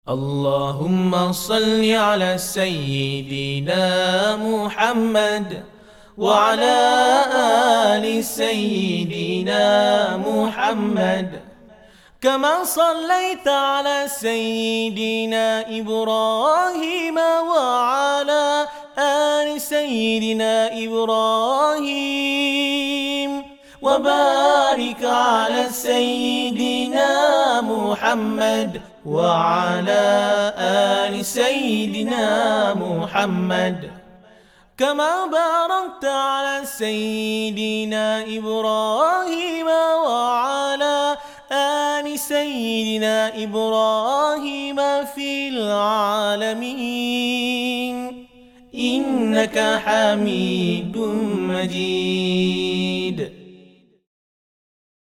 اللهم صل على سيدنا محمد وعلى آل سيدنا محمد كما صليت على سيدنا إبراهيم وعلى آل سيدنا إبراهيم وبارك على سيدنا محمد وعلى آل سيدنا محمد كما باركت على سيدنا إبراهيم وعلى آل سيدنا إبراهيم في العالمين إنك حميد مجيد.